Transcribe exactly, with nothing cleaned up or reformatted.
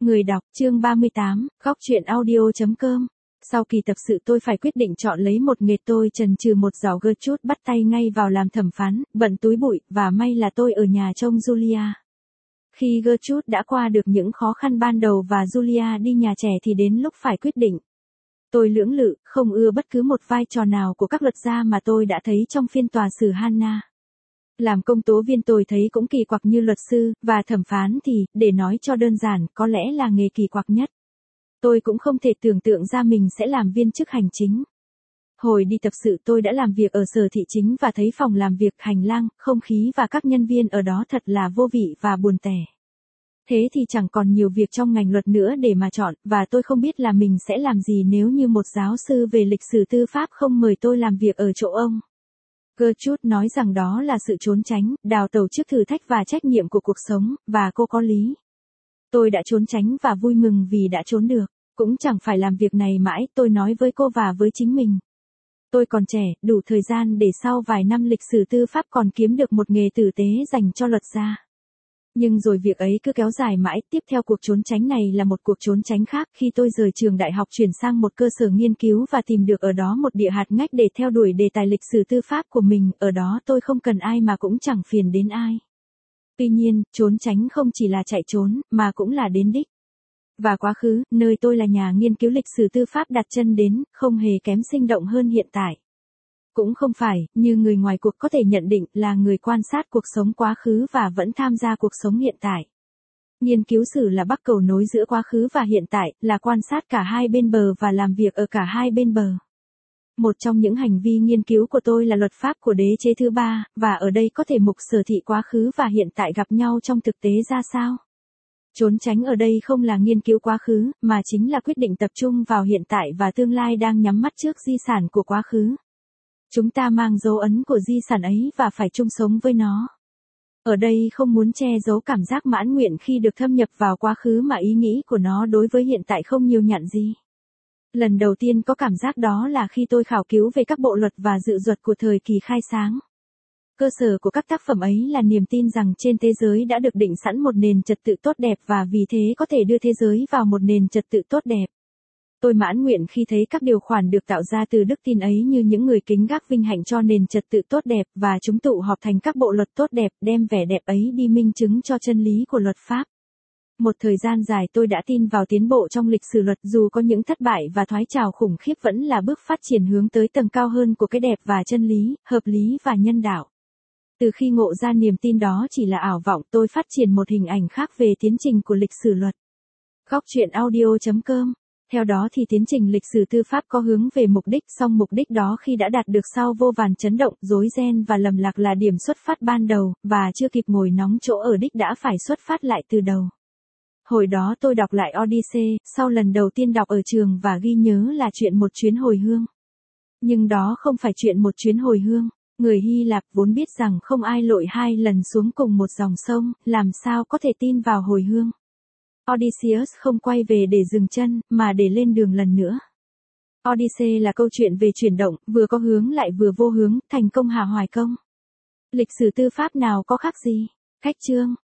Người đọc, chương ba mươi tám, góc truyện audio.com. Sau kỳ tập sự tôi phải quyết định chọn lấy một nghề, tôi chần chừ một giỏ gơ chút bắt tay ngay vào làm thẩm phán, bận túi bụi, và may là tôi ở nhà trông Julia. Khi Gertrude đã qua được những khó khăn ban đầu và Julia đi nhà trẻ thì đến lúc phải quyết định. Tôi lưỡng lự, không ưa bất cứ một vai trò nào của các luật gia mà tôi đã thấy trong phiên tòa xử Hannah. Làm công tố viên tôi thấy cũng kỳ quặc như luật sư, và thẩm phán thì, để nói cho đơn giản, có lẽ là nghề kỳ quặc nhất. Tôi cũng không thể tưởng tượng ra mình sẽ làm viên chức hành chính. Hồi đi tập sự tôi đã làm việc ở sở thị chính và thấy phòng làm việc, hành lang, không khí và các nhân viên ở đó thật là vô vị và buồn tẻ. Thế thì chẳng còn nhiều việc trong ngành luật nữa để mà chọn, và tôi không biết là mình sẽ làm gì nếu như một giáo sư về lịch sử tư pháp không mời tôi làm việc ở chỗ ông. Gertrude nói rằng đó là sự trốn tránh, đào tẩu trước thử thách và trách nhiệm của cuộc sống, và cô có lý. Tôi đã trốn tránh và vui mừng vì đã trốn được. Cũng chẳng phải làm việc này mãi, tôi nói với cô và với chính mình. Tôi còn trẻ, đủ thời gian để sau vài năm lịch sử tư pháp còn kiếm được một nghề tử tế dành cho luật gia. Nhưng rồi việc ấy cứ kéo dài mãi, tiếp theo cuộc trốn tránh này là một cuộc trốn tránh khác khi tôi rời trường đại học chuyển sang một cơ sở nghiên cứu và tìm được ở đó một địa hạt ngách để theo đuổi đề tài lịch sử tư pháp của mình, ở đó tôi không cần ai mà cũng chẳng phiền đến ai. Tuy nhiên, trốn tránh không chỉ là chạy trốn, mà cũng là đến đích. Và quá khứ, nơi tôi là nhà nghiên cứu lịch sử tư pháp đặt chân đến, không hề kém sinh động hơn hiện tại. Cũng không phải, như người ngoài cuộc có thể nhận định, là người quan sát cuộc sống quá khứ và vẫn tham gia cuộc sống hiện tại. Nghiên cứu sử là bắc cầu nối giữa quá khứ và hiện tại, là quan sát cả hai bên bờ và làm việc ở cả hai bên bờ. Một trong những hành vi nghiên cứu của tôi là luật pháp của đế chế thứ ba, và ở đây có thể mục sở thị quá khứ và hiện tại gặp nhau trong thực tế ra sao. Trốn tránh ở đây không là nghiên cứu quá khứ, mà chính là quyết định tập trung vào hiện tại và tương lai đang nhắm mắt trước di sản của quá khứ. Chúng ta mang dấu ấn của di sản ấy và phải chung sống với nó. Ở đây không muốn che giấu cảm giác mãn nguyện khi được thâm nhập vào quá khứ mà ý nghĩ của nó đối với hiện tại không nhiều nhặn gì. Lần đầu tiên có cảm giác đó là khi tôi khảo cứu về các bộ luật và dự luật của thời kỳ khai sáng. Cơ sở của các tác phẩm ấy là niềm tin rằng trên thế giới đã được định sẵn một nền trật tự tốt đẹp và vì thế có thể đưa thế giới vào một nền trật tự tốt đẹp. Tôi mãn nguyện khi thấy các điều khoản được tạo ra từ đức tin ấy như những người kính gác vinh hạnh cho nền trật tự tốt đẹp và chúng tụ họp thành các bộ luật tốt đẹp, đem vẻ đẹp ấy đi minh chứng cho chân lý của luật pháp. Một thời gian dài tôi đã tin vào tiến bộ trong lịch sử luật, dù có những thất bại và thoái trào khủng khiếp vẫn là bước phát triển hướng tới tầng cao hơn của cái đẹp và chân lý, hợp lý và nhân đạo. Từ khi ngộ ra niềm tin đó chỉ là ảo vọng, tôi phát triển một hình ảnh khác về tiến trình của lịch sử luật. Góc truyện audio.com. Theo đó thì tiến trình lịch sử tư pháp có hướng về mục đích, song mục đích đó khi đã đạt được sau vô vàn chấn động, rối ren và lầm lạc là điểm xuất phát ban đầu, và chưa kịp ngồi nóng chỗ ở đích đã phải xuất phát lại từ đầu. Hồi đó tôi đọc lại Odyssey, sau lần đầu tiên đọc ở trường và ghi nhớ là chuyện một chuyến hồi hương. Nhưng đó không phải chuyện một chuyến hồi hương. Người Hy Lạp vốn biết rằng không ai lội hai lần xuống cùng một dòng sông, làm sao có thể tin vào hồi hương. Odysseus không quay về để dừng chân, mà để lên đường lần nữa. Odyssey là câu chuyện về chuyển động, vừa có hướng lại vừa vô hướng, thành công hạ hoài công. Lịch sử tư pháp nào có khác gì. Cách chương,